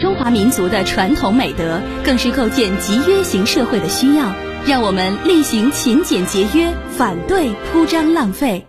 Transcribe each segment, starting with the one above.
中华民族的传统美德，更是构建集约型社会的需要。让我们力行勤俭节约，反对铺张浪费。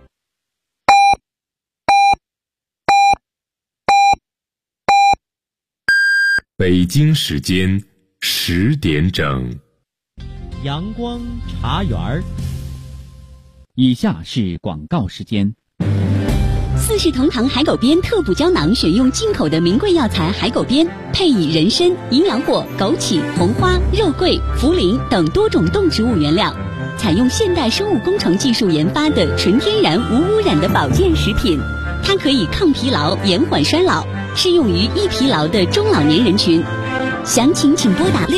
北京时间10点整， 阳光茶园儿。 以下是广告时间。 四世同堂海狗鞭特补胶囊选用进口的名贵药材海狗鞭，配以人参、营养果、枸杞、红花、肉桂、茯苓等多种动植物原料，采用现代生物工程技术研发的纯天然无污染的保健食品。它可以抗疲劳、延缓衰老，适用于易疲劳的中老年人群。详情请拨打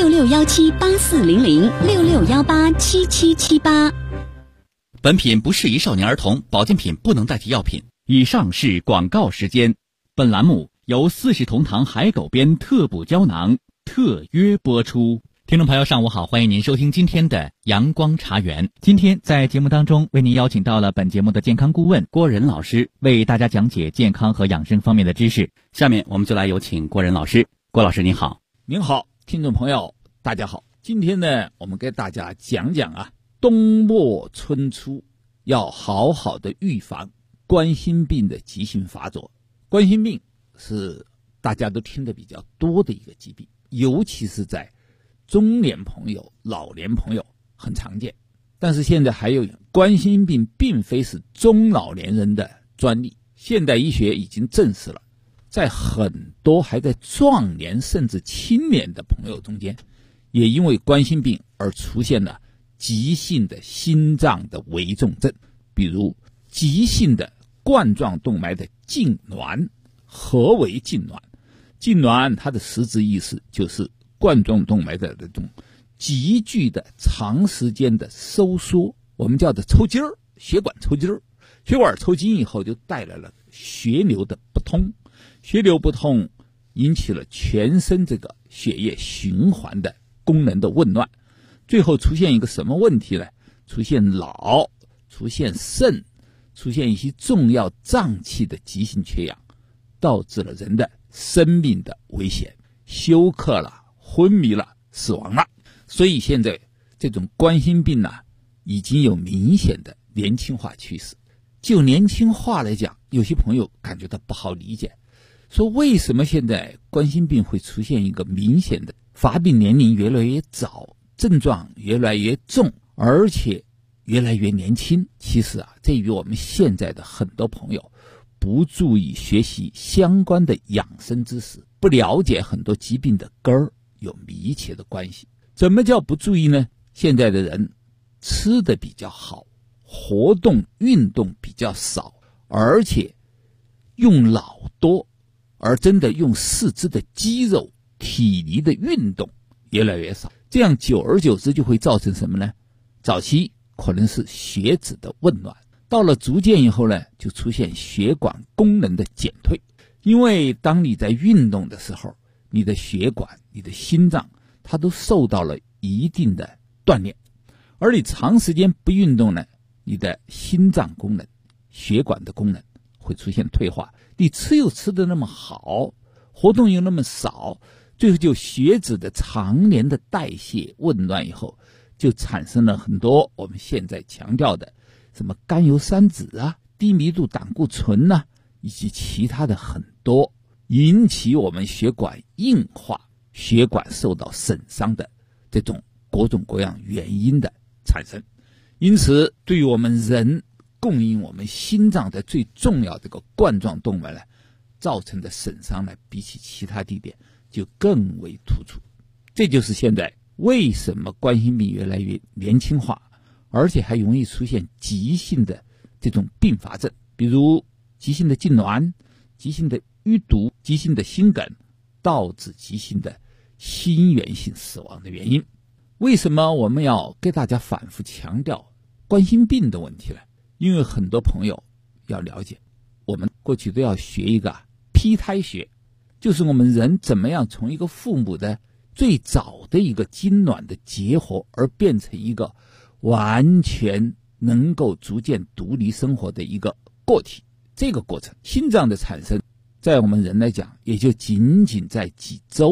6617840066187778。 本品不适宜少年儿童，保健品不能代替药品。以上是广告时间。本栏目由四世同堂海狗鞭特补胶囊特约播出。听众朋友上午好，欢迎您收听今天的阳光茶园。今天在节目当中为您邀请到了本节目的健康顾问郭仁老师，为大家讲解健康和养生方面的知识。下面我们就来有请郭仁老师。郭老师您好。 您好，听众朋友大家好。今天呢，我们给大家讲讲冬末春初要好好的预防冠心病的急性发作。冠心病是大家都听得比较多的一个疾病，尤其是在中年朋友、老年朋友很常见。但是现在还有冠心病并非是中老年人的专利，现代医学已经证实了，在很多还在壮年甚至青年的朋友中间，也因为冠心病而出现了急性的心脏的危重症，比如急性的冠状动脉的痉挛。何为痉挛？痉挛它的实质意思就是冠状动脉的这种急剧的长时间的收缩，我们叫做抽筋儿，血管抽筋儿。血管抽筋以后就带来了血流的不通，血流不通引起了全身这个血液循环的功能的紊乱，最后出现一个什么问题呢？出现脑，出现肾，出现一些重要脏器的急性缺氧，导致了人的生命的危险，休克了，昏迷了，死亡了。所以现在这种冠心病已经有明显的年轻化趋势。就年轻化来讲，有些朋友感觉到不好理解，说为什么现在冠心病会出现一个明显的发病年龄越来越早，症状越来越重，而且越来越年轻。其实这与我们现在的很多朋友不注意学习相关的养生知识，不了解很多疾病的根儿有密切的关系。怎么叫不注意呢？现在的人吃的比较好，活动运动比较少，而且用脑多，而真的用四肢的肌肉体力的运动越来越少。这样久而久之就会造成什么呢？早期可能是血脂的紊乱，到了逐渐以后呢，就出现血管功能的减退。因为当你在运动的时候，你的血管、你的心脏它都受到了一定的锻炼，而你长时间不运动呢，你的心脏功能、血管的功能会出现退化。你吃又吃得那么好，活动又那么少，最后就血脂的常年的代谢紊乱以后，就产生了很多我们现在强调的什么甘油三酯低密度胆固醇以及其他的很多引起我们血管硬化、血管受到损伤的这种各种各样原因的产生。因此对于我们人供应我们心脏的最重要这个冠状动脉造成的损伤比起其他地点就更为突出。这就是现在为什么冠心病越来越年轻化，而且还容易出现急性的这种并发症，比如急性的痉挛、急性的淤堵、急性的心梗，导致急性的心源性死亡的原因。为什么我们要给大家反复强调冠心病的问题呢？因为很多朋友要了解，我们过去都要学一个胚胎学，就是我们人怎么样从一个父母的最早的一个精卵的结合，而变成一个完全能够逐渐独立生活的一个个体。这个过程，心脏的产生在我们人来讲也就仅仅在几周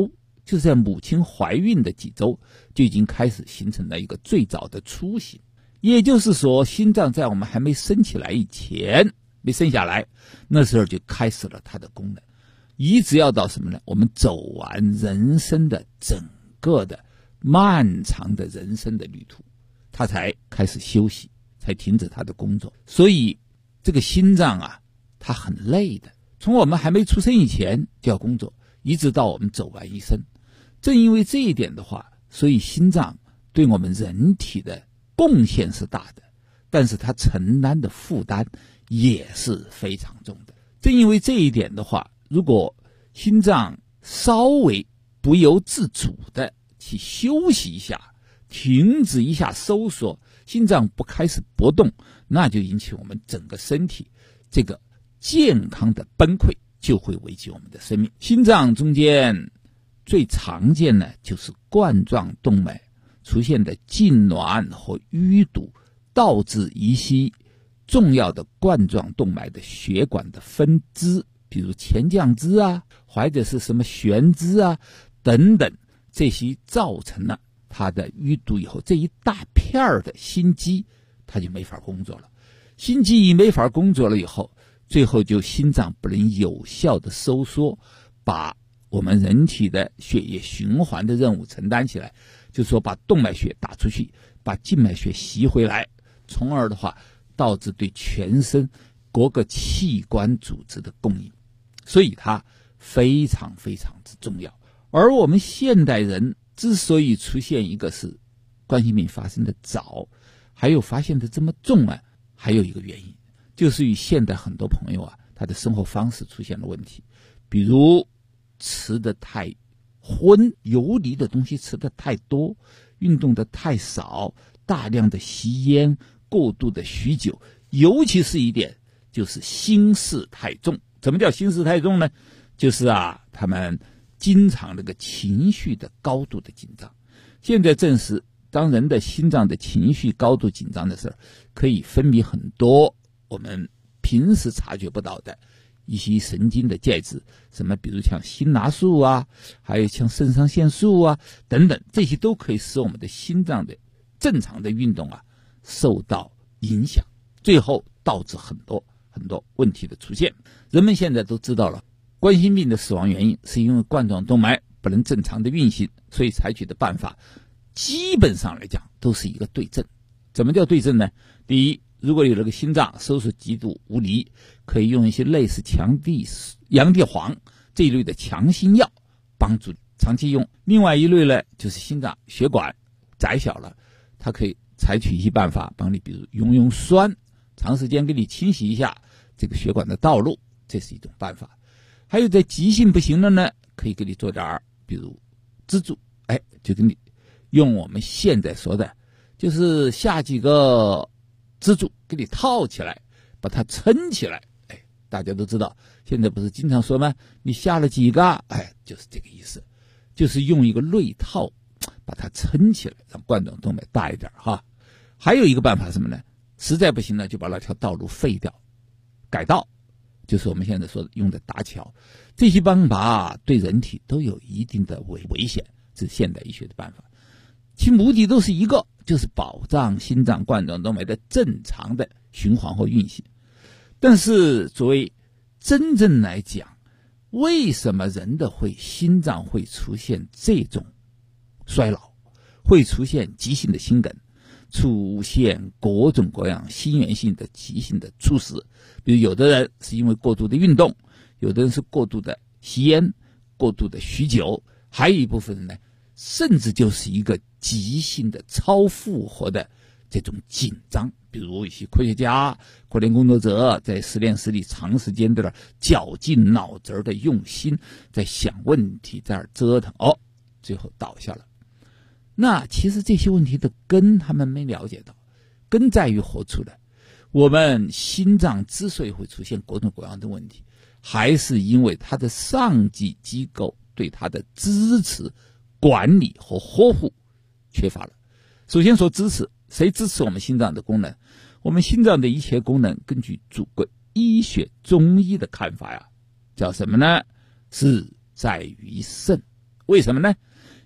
就是在母亲怀孕的几周就已经开始形成了一个最早的雏形。也就是说，心脏在我们还没生起来以前，没生下来，那时候就开始了它的功能，一直要到什么呢？我们走完人生的整个的漫长的人生的旅途，它才开始休息，才停止它的工作。所以这个心脏啊，它很累的，从我们还没出生以前就要工作，一直到我们走完一生。正因为这一点的话，所以心脏对我们人体的贡献是大的，但是它承担的负担也是非常重的。正因为这一点的话，如果心脏稍微不由自主的去休息一下，停止一下收缩，心脏不开始搏动，那就引起我们整个身体这个健康的崩溃，就会危及我们的生命。心脏中间最常见的就是冠状动脉出现的痉挛和淤堵，导致一些重要的冠状动脉的血管的分支，比如前降支啊，或者是什么悬支啊等等，这些造成了它的淤堵以后，这一大片的心肌它就没法工作了。心肌一没法工作了以后，最后就心脏不能有效的收缩，把我们人体的血液循环的任务承担起来，就是说把动脉血打出去，把静脉血吸回来，从而的话导致对全身各个器官组织的供应，所以它非常非常之重要。而我们现代人之所以出现一个是冠心病发生的早，还有发现的这么重啊，还有一个原因，就是与现代很多朋友啊，他的生活方式出现了问题，比如吃的太荤，油腻的东西吃的太多，运动的太少，大量的吸烟，过度的酗酒，尤其是一点就是心事太重。怎么叫心事太重呢？就是他们经常那个情绪的高度的紧张。现在证实，当人的心脏的情绪高度紧张的时候，可以分泌很多我们平时察觉不到的一些神经的介质，什么比如像辛辣素啊，还有像肾上腺素啊等等，这些都可以使我们的心脏的正常的运动受到影响，最后导致很多很多问题的出现。人们现在都知道了，冠心病的死亡原因是因为冠状动脉不能正常的运行，所以采取的办法基本上来讲都是一个对症。怎么叫对症呢？第一，如果有那个心脏收缩极度无力，可以用一些类似洋地黄这一类的强心药帮助长期用。另外一类呢，就是心脏血管窄小了，它可以采取一些办法帮你，比如用酸长时间给你清洗一下这个血管的道路，这是一种办法。还有在急性不行了呢，可以给你做点比如支柱，就给你用我们现在说的，就是下几个支柱给你套起来，把它撑起来。大家都知道，现在不是经常说吗？你下了几个，就是这个意思，就是用一个内套把它撑起来，让冠状动脉大一点哈。还有一个办法是什么呢？实在不行呢，就把那条道路废掉，改道，就是我们现在说的用的搭桥。这些办法对人体都有一定的危险，这是现代医学的办法，其目的都是一个，就是保障心脏冠状动脉的正常的循环和运行。但是作为真正来讲，为什么人的心脏会出现这种衰老，会出现急性的心梗，出现各种各样心源性的急性的猝死？比如有的人是因为过度的运动，有的人是过度的吸烟，过度的酗酒，还有一部分人呢，甚至就是一个急性的超负荷的这种紧张。比如一些科学家、科研工作者在实验室里长时间的绞尽脑汁的用心，在想问题，在那折腾，最后倒下了。那其实这些问题的根他们没了解到，根在于何处呢？我们心脏之所以会出现各种各样的问题，还是因为它的上级机构对它的支持、管理和呵护缺乏了。首先说支持，谁支持我们心脏的功能？我们心脏的一切功能，根据祖国医学中医的看法叫什么呢？是在于肾。为什么呢？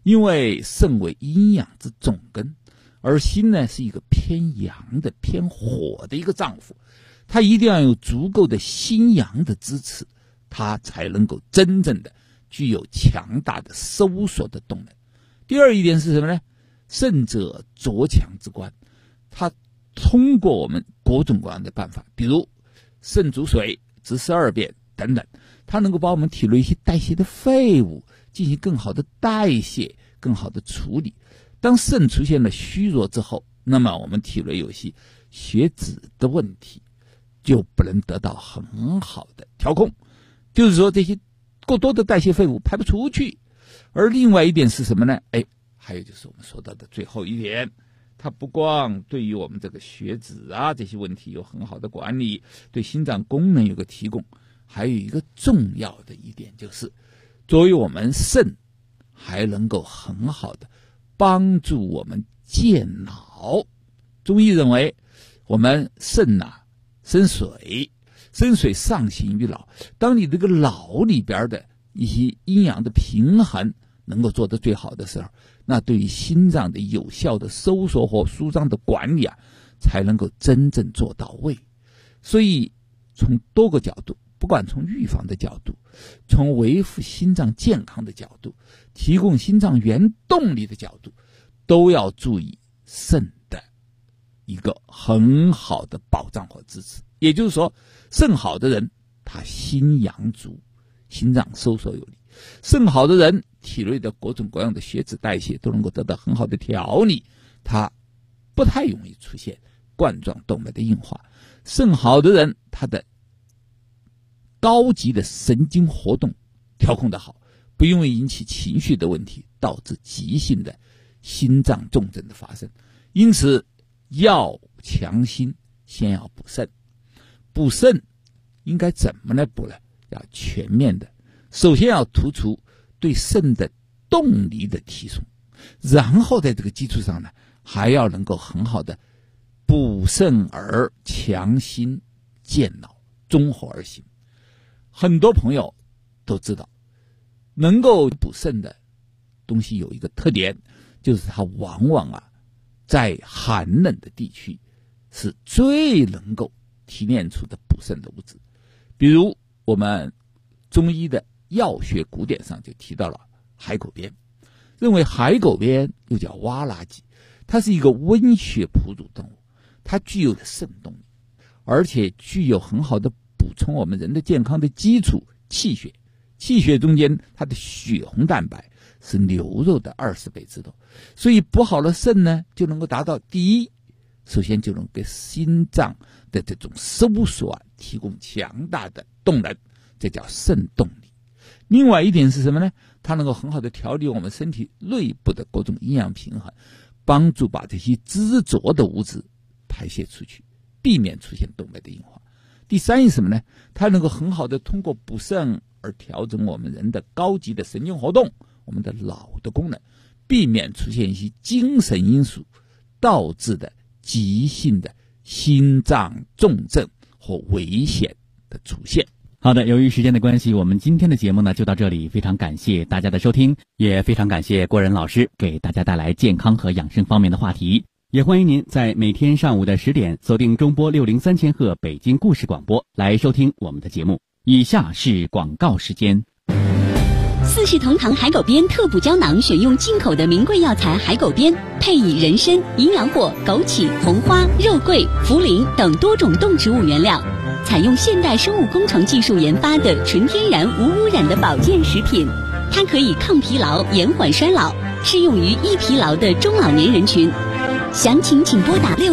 因为肾为阴阳之总根，而心呢是一个偏阳的偏火的一个脏腑，它一定要有足够的心阳的支持，它才能够真正的具有强大的收缩的动能。第二一点是什么呢？肾者浊强之官，它通过我们各种各样的办法，比如肾主水、治12便等等，它能够把我们体内一些代谢的废物进行更好的代谢、更好的处理。当肾出现了虚弱之后，那么我们体内有些血脂的问题就不能得到很好的调控，就是说这些过多的代谢废物排不出去。而另外一点是什么呢？还有就是我们说到的最后一点，它不光对于我们这个血脂啊这些问题有很好的管理，对心脏功能有个提供，还有一个重要的一点就是，作为我们肾还能够很好的帮助我们健脑。中医认为，我们肾生水，生水上行于脑。当你这个脑里边的一些阴阳的平衡能够做得最好的时候，那对于心脏的有效的收缩和舒张的管理才能够真正做到位。所以从多个角度，不管从预防的角度，从维护心脏健康的角度，提供心脏原动力的角度，都要注意肾的一个很好的保障和支持。也就是说，肾好的人他心阳足，心脏收缩有力；肾好的人体内的各种各样的血脂代谢都能够得到很好的调理，他不太容易出现冠状动脉的硬化。肾好的人他的高级的神经活动调控得好，不容易引起情绪的问题，导致急性的心脏重症的发生。因此要强心，先要补肾。补肾应该怎么来补呢？要全面的，首先要突出对肾的动力的提升，然后在这个基础上呢，还要能够很好的补肾而强心健脑，综合而行。很多朋友都知道，能够补肾的东西有一个特点，就是它往往在寒冷的地区是最能够提炼出的补肾的物质。比如我们中医的药学古典上就提到了海狗鞭，认为海狗鞭又叫蛙拉鸡，它是一个温血哺乳动物，它具有的肾动力，而且具有很好的补充我们人的健康的基础气血。气血中间它的血红蛋白是牛肉的20倍之多，所以补好了肾呢，就能够达到第一，首先就能给心脏的这种收缩提供强大的动能，这叫肾动力。另外一点是什么呢？它能够很好的调理我们身体内部的各种阴阳平衡，帮助把这些执着的物质排泄出去，避免出现动脉的硬化。第三是什么呢？它能够很好的通过补肾而调整我们人的高级的神经活动，我们的脑的功能，避免出现一些精神因素导致的急性的心脏重症或危险的出现。 好的，由于时间的关系，我们今天的节目呢就到这里，非常感谢大家的收听，也非常感谢郭仁老师给大家带来健康和养生方面的话题。也欢迎您在每天上午的10点锁定中波603千赫北京故事广播来收听我们的节目。以下是广告时间。 四世同堂海狗鞭特补胶囊选用进口的名贵药材海狗鞭，配以人参、营养果、枸杞、红花、肉桂、茯苓等多种动植物原料，采用现代生物工程技术研发的纯天然无污染的保健食品。它可以抗疲劳、延缓衰老，适用于易疲劳的中老年人群。详情请拨打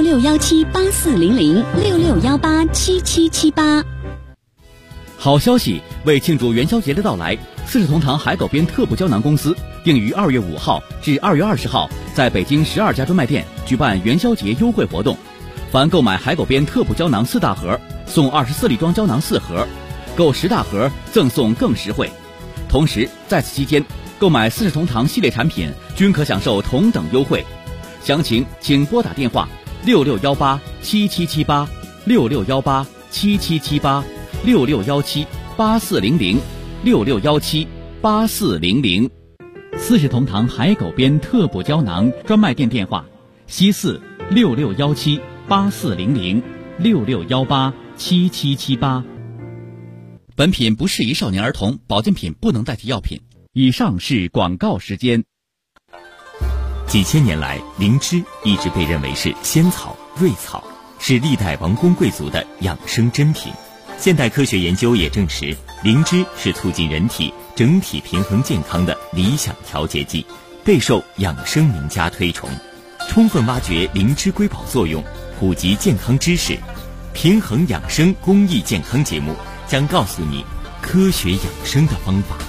6617840066187778。 好消息！为庆祝元宵节的到来，四世同堂海狗鞭特补胶囊公司定于2月5号至2月20号在北京12家专卖店举办元宵节优惠活动。凡购买海狗鞭特补胶囊4大盒，送24粒装胶囊4盒，购10大盒赠送更实惠。同时，在此期间，购买四世同堂系列产品均可享受同等优惠。详情请拨打电话66187778 66187778 66178400 66178400。 四世同堂海狗鞭特补胶囊专卖店电话：西4 6617 8400 6618 7778。本品不适宜少年儿童，保健品不能代替药品。以上是广告时间。 几千年来，灵芝一直被认为是仙草、瑞草，是历代王公贵族的养生珍品。现代科学研究也证实，灵芝是促进人体整体平衡健康的理想调节剂，备受养生名家推崇。充分挖掘灵芝瑰宝作用，普及健康知识，平衡养生公益健康节目将告诉你科学养生的方法。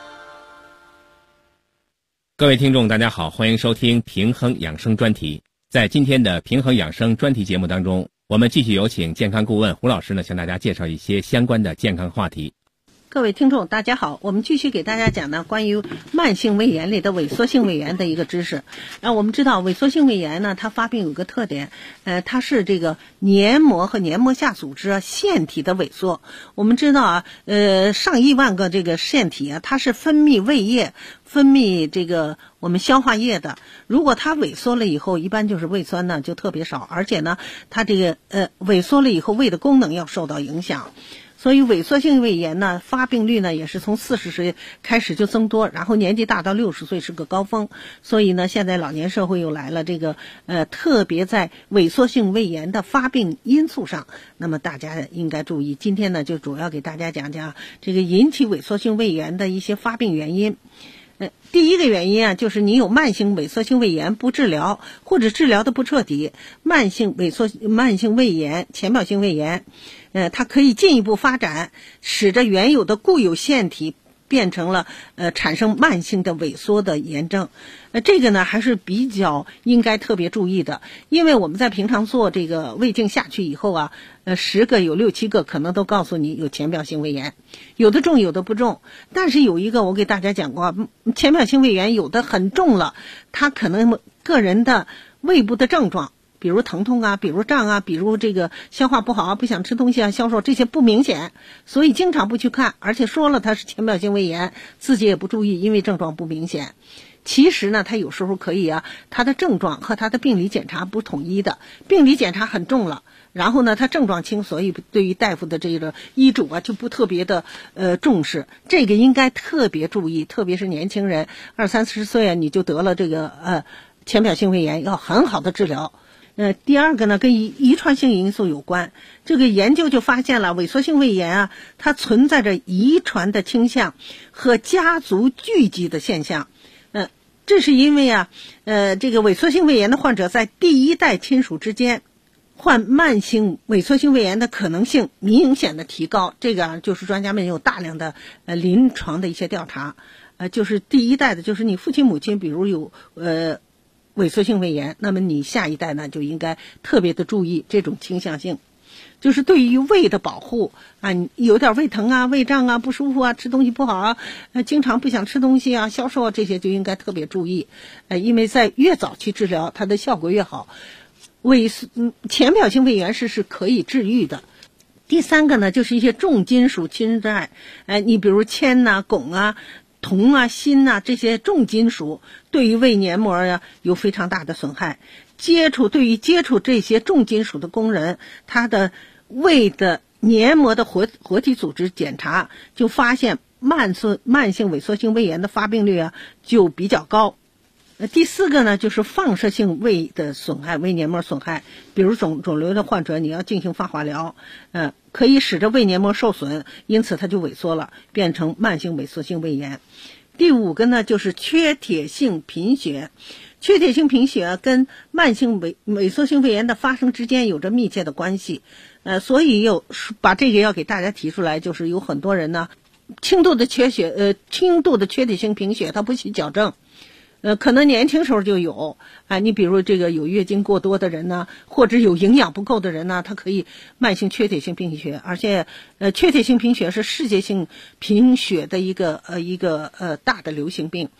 各位听众大家好，欢迎收听平衡养生专题。在今天的平衡养生专题节目当中，我们继续有请健康顾问胡老师呢，向大家介绍一些相关的健康话题。 各位听众大家好，我们继续给大家讲呢关于慢性胃炎里的萎缩性胃炎的一个知识。我们知道萎缩性胃炎呢，它发病有个特点，它是这个黏膜和黏膜下组织腺体的萎缩。我们知道上亿万个这个腺体它是分泌胃液、分泌这个我们消化液的。如果它萎缩了以后，一般就是胃酸呢就特别少，而且呢它这个萎缩了以后，胃的功能要受到影响。所以萎缩性胃炎呢，发病率呢也是从40岁开始就增多，然后年纪大到60岁是个高峰。所以呢，现在老年社会又来了这个特别在萎缩性胃炎的发病因素上，那么大家应该注意。今天呢，就主要给大家讲讲这个引起萎缩性胃炎的一些发病原因。第一个原因就是你有慢性萎缩性胃炎不治疗，或者治疗的不彻底。慢性胃炎、浅表性胃炎，它可以进一步发展，使得原有的固有腺体变成了产生慢性的萎缩的炎症。这个呢还是比较应该特别注意的，因为我们在平常做这个胃镜下去以后10个有6、7个可能都告诉你有浅表性胃炎，有的重有的不重。但是有一个我给大家讲过，浅表性胃炎有的很重了，它可能个人的胃部的症状，比如疼痛比如胀比如这个消化不好不想吃东西消瘦，这些不明显，所以经常不去看，而且说了它是浅表性胃炎，自己也不注意，因为症状不明显。其实呢，它有时候可以它的症状和它的病理检查不统一的，病理检查很重了，然后呢它症状轻，所以对于大夫的这个医嘱就不特别的重视，这个应该特别注意，特别是年轻人20、30岁你就得了这个浅表性胃炎，要很好的治疗。第二个呢，跟遗传性因素有关。这个研究就发现了，萎缩性胃炎它存在着遗传的倾向和家族聚集的现象。这是因为这个萎缩性胃炎的患者在第一代亲属之间患慢性萎缩性胃炎的可能性明显的提高。这个就是专家们有大量的临床的一些调查，就是第一代的，就是你父亲母亲比如有萎缩性胃炎，那么你下一代呢就应该特别的注意这种倾向性。就是对于胃的保护你有点胃疼胃胀不舒服吃东西不好经常不想吃东西消瘦这些就应该特别注意。因为在越早期治疗，它的效果越好。浅表性胃炎是可以治愈的。第三个呢，就是一些重金属侵占，你比如铅汞铜锌这些重金属对于胃黏膜有非常大的损害。对于接触这些重金属的工人，他的胃的黏膜的活体组织检查就发现慢性萎缩性胃炎的发病率就比较高。第四个呢，就是放射性胃的损害，胃黏膜损害，比如肿瘤的患者，你要进行放化疗，可以使得胃黏膜受损，因此它就萎缩了，变成慢性萎缩性胃炎。第五个呢，就是缺铁性贫血。缺铁性贫血跟慢性萎缩性胃炎的发生之间有着密切的关系，所以把这个要给大家提出来，就是有很多人呢，轻度的缺铁性贫血，他不去矫正，可能年轻时候就有你比如这个有月经过多的人呢，或者有营养不够的人呢，他可以慢性缺铁性贫血，而且缺铁性贫血是世界性贫血的一个大的流行病。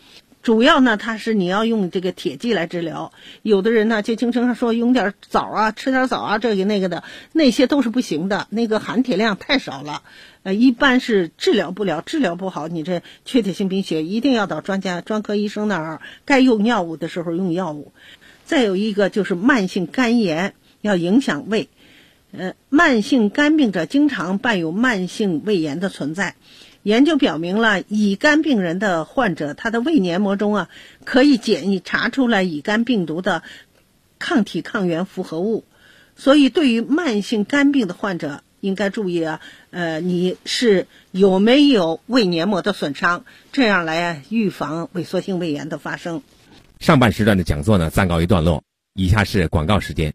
主要呢它是你要用这个铁剂来治疗，有的人呢就经常说用点枣啊，吃点枣啊，这个那个的，那些都是不行的，那个含铁量太少了，一般是治疗不了，治疗不好，你这缺铁性贫血一定要到专科医生那儿，该用药物的时候用药物。再有一个就是慢性肝炎要影响胃，慢性肝病者经常伴有慢性胃炎的存在。研究表明了，乙肝病人的患者，他的胃黏膜中啊，可以检查出来乙肝病毒的抗体抗原复合物。所以，对于慢性肝病的患者，应该注意啊，你是有没有胃黏膜的损伤，这样来预防萎缩性胃炎的发生。 上半时段的讲座呢，暂告一段落，以下是广告时间。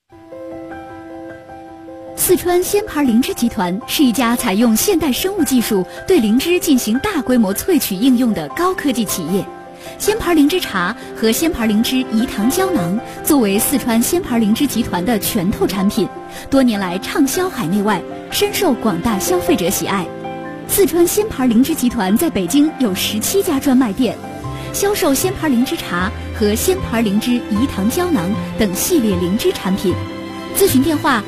四川鲜牌灵芝集团是一家采用现代生物技术对灵芝进行大规模萃取应用的高科技企业。鲜牌灵芝茶和鲜牌灵芝饴糖胶囊作为四川鲜牌灵芝集团的拳头产品，多年来畅销海内外，深受广大消费者喜爱。四川鲜牌灵芝集团在北京有17家专卖店，销售鲜牌灵芝茶和鲜牌灵芝饴糖胶囊等系列灵芝产品。咨询电话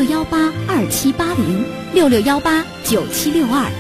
66182780，66189762。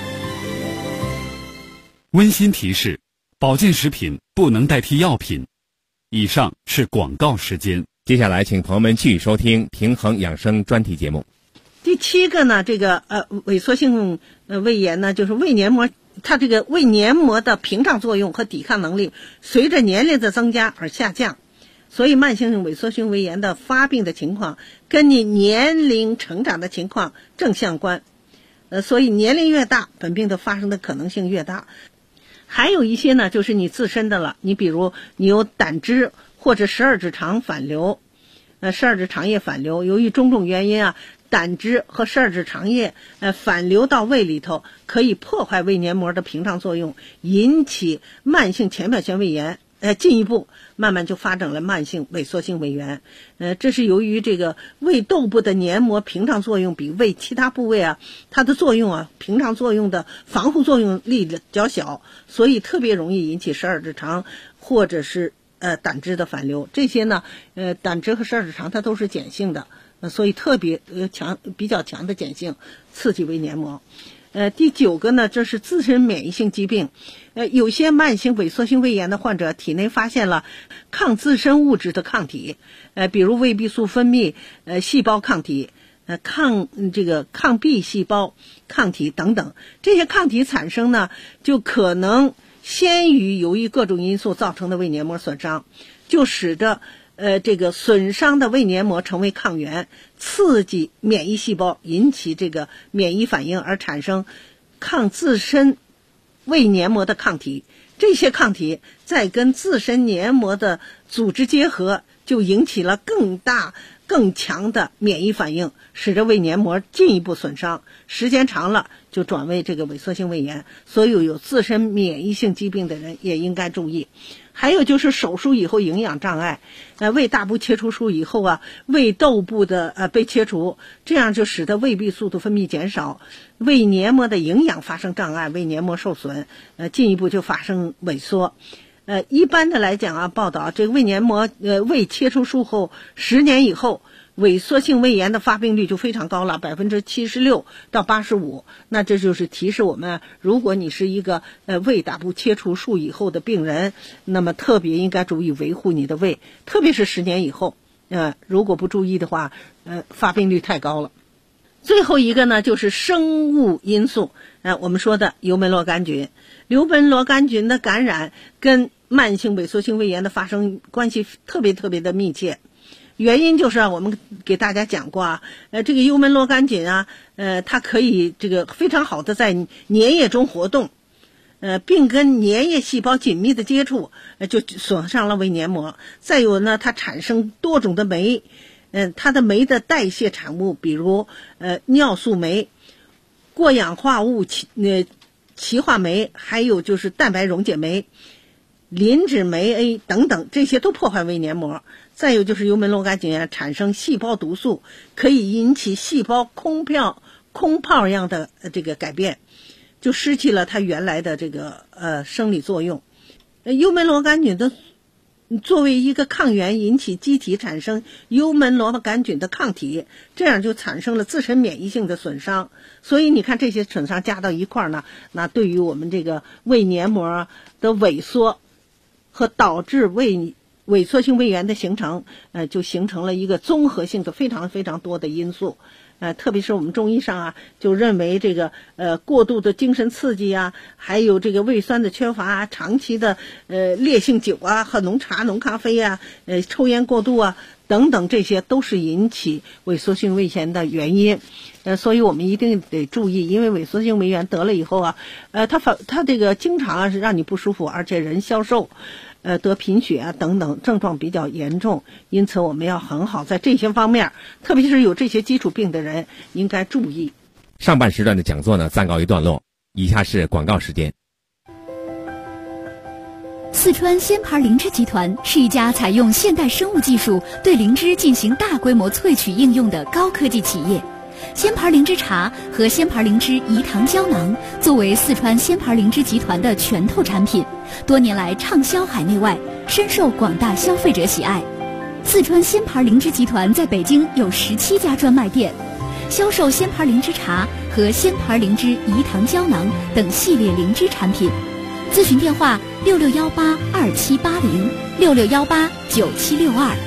温馨提示：保健食品不能代替药品。以上是广告时间。 接下来，请朋友们继续收听平衡养生专题节目。 第7个呢，这个萎缩性胃炎呢，就是胃黏膜，它这个胃黏膜的屏障作用和抵抗能力随着年龄的增加而下降。所以慢性萎缩性胃炎的发病的情况跟你年龄成长的情况正相关，所以年龄越大，本病的发生的可能性越大。还有一些呢，就是你自身的了，你比如你有胆汁或者十二指肠反流，十二指肠液反流，由于种种原因啊，胆汁和十二指肠液反流到胃里头，可以破坏胃黏膜的屏障作用，引起慢性浅表性胃炎。进一步慢慢就发展了慢性萎缩性胃炎。这是由于这个胃窦部的黏膜屏障作用比胃其他部位啊，它的作用啊，屏障作用的防护作用力较小，所以特别容易引起十二指肠或者是胆汁的反流。这些呢，胆汁和十二指肠它都是碱性的，所以特别比较强的碱性刺激胃黏膜。第9个呢，这是自身免疫性疾病。有些慢性萎缩性胃炎的患者体内发现了抗自身物质的抗体，比如胃壁素分泌细胞抗体，抗 B 细胞抗体等等。这些抗体产生呢，就可能先于由于各种因素造成的胃黏膜损伤，就使得这个损伤的胃黏膜成为抗原，刺激免疫细胞，引起这个免疫反应，而产生抗自身胃黏膜的抗体。这些抗体再跟自身黏膜的组织结合，就引起了更大更强的免疫反应，使得胃黏膜进一步损伤，时间长了就转为这个萎缩性胃炎。所以有自身免疫性疾病的人也应该注意。还有就是手术以后营养障碍，胃大部切除术以后啊，胃窦部的被切除，这样就使得胃壁素的分泌减少，胃黏膜的营养发生障碍，胃黏膜受损，进一步就发生萎缩。一般的来讲啊，报道这个胃黏膜胃切除术后10年以后，萎缩性胃炎的发病率就非常高了，76%到85%。那这就是提示我们，如果你是一个胃大部切除术以后的病人，那么特别应该注意维护你的胃，特别是10年以后，如果不注意的话，发病率太高了。最后一个呢，就是生物因素，我们说的幽门螺杆菌。幽门螺杆菌的感染跟慢性萎缩性胃炎的发生关系特别的密切。原因就是我们给大家讲过啊，这个幽门螺杆菌啊，它可以这个非常好的在粘液中活动，并跟粘液细胞紧密的接触，就损伤了胃黏膜。再有呢，它产生多种的酶，它的酶的代谢产物，比如尿素酶、过氧化物歧化酶，还有就是蛋白溶解酶、磷脂酶 A 等等，这些都破坏胃黏膜。再有就是幽门螺杆菌产生细胞毒素，可以引起细胞空泡样的这个改变，就失去了它原来的这个生理作用。 幽门螺杆菌的作为一个抗原，引起机体产生幽门螺杆菌的抗体，这样就产生了自身免疫性的损伤。所以你看这些损伤加到一块儿呢，那对于我们这个胃黏膜的萎缩和导致萎缩性胃炎的形成，就形成了一个综合性的非常非常多的因素。特别是我们中医上啊，就认为这个过度的精神刺激啊，还有这个胃酸的缺乏啊，长期的烈性酒啊和浓茶、浓咖啡啊，抽烟过度啊等等，这些都是引起萎缩性胃炎的原因。所以我们一定得注意，因为萎缩性胃炎得了以后啊，它这个经常啊是让你不舒服，而且人消瘦。得贫血啊等等症状比较严重，因此我们要很好在这些方面，特别是有这些基础病的人应该注意。 上半时段的讲座呢暂告一段落，以下是广告时间。 四川仙牌灵芝集团是一家采用现代生物技术对灵芝进行大规模萃取应用的高科技企业。仙牌灵芝茶和仙牌灵芝饴糖胶囊作为四川仙牌灵芝集团的拳头产品，多年来畅销海内外，深受广大消费者喜爱。四川仙牌灵芝集团在北京有17家专卖店，销售仙牌灵芝茶和仙牌灵芝饴糖胶囊等系列灵芝产品。咨询电话66182780，66189762。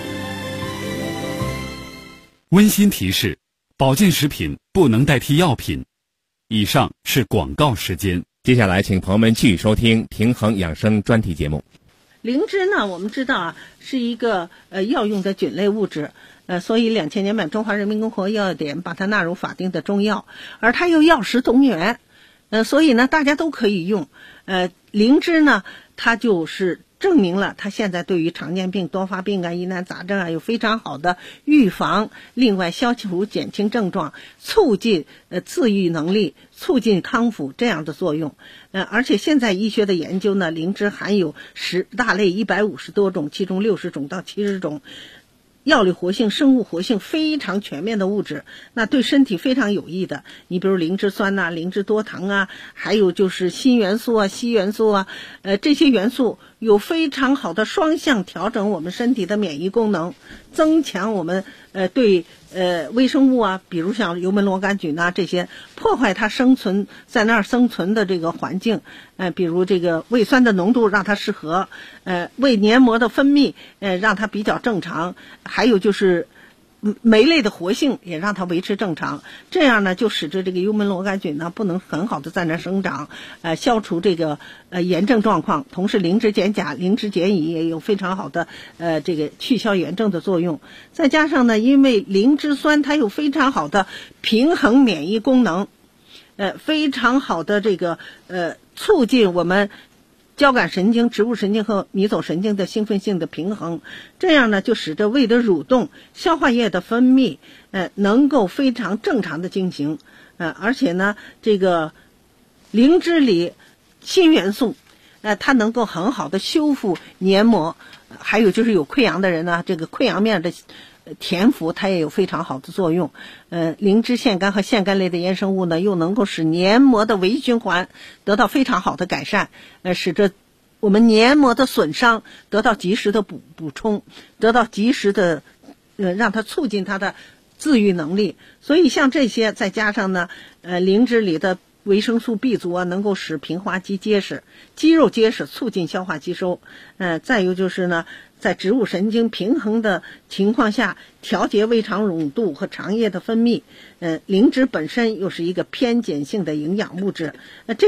温馨提示：保健食品不能代替药品。以上是广告时间。 接下来请朋友们继续收听平衡养生专题节目。 灵芝呢，我们知道啊，是一个药用的菌类物质，所以2000年版中华人民共和国药典把它纳入法定的中药，而它又药食同源，所以呢大家都可以用。灵芝呢，它就是证明了它现在对于常见病、多发病啊、疑难杂症啊有非常好的预防，另外消除减轻症状，促进自愈能力，促进康复这样的作用。而且现在医学的研究呢，灵芝含有10大类150多种，其中60种到70种药理活性、生物活性非常全面的物质，那对身体非常有益的。你比如灵芝酸呐、灵芝多糖啊，还有就是锌元素啊、硒元素啊，这些元素有非常好的双向调整我们身体的免疫功能，增强我们对微生物啊，比如像幽门螺杆菌啊这些破坏它生存在那儿生存的这个环境，比如这个胃酸的浓度让它适合，胃黏膜的分泌让它比较正常，还有就是酶类的活性也让它维持正常，这样呢就使得这个幽门螺杆菌呢不能很好的在那生长，消除这个炎症状况。同时灵芝减钾、灵芝减乙也有非常好的这个去消炎症的作用。再加上呢，因为灵芝酸它有非常好的平衡免疫功能，非常好的这个促进我们交感神经、植物神经和迷走神经的兴奋性的平衡，这样呢就使得胃的蠕动、消化液的分泌能够非常正常的进行。而且呢这个灵芝里锌元素它能够很好的修复黏膜，还有就是有溃疡的人呢，这个溃疡面的填服它也有非常好的作用。灵芝腺苷和腺苷类的衍生物呢，又能够使黏膜的微循环得到非常好的改善，使得我们黏膜的损伤得到及时的补充，得到及时的让它促进它的自愈能力。所以像这些再加上呢灵芝里的维生素 B 族啊，能够使平滑肌结实、肌肉结实，促进消化吸收。再有就是呢，在植物神经平衡的情况下，调节胃肠蠕动和肠液的分泌。灵芝本身又是一个偏碱性的营养物质，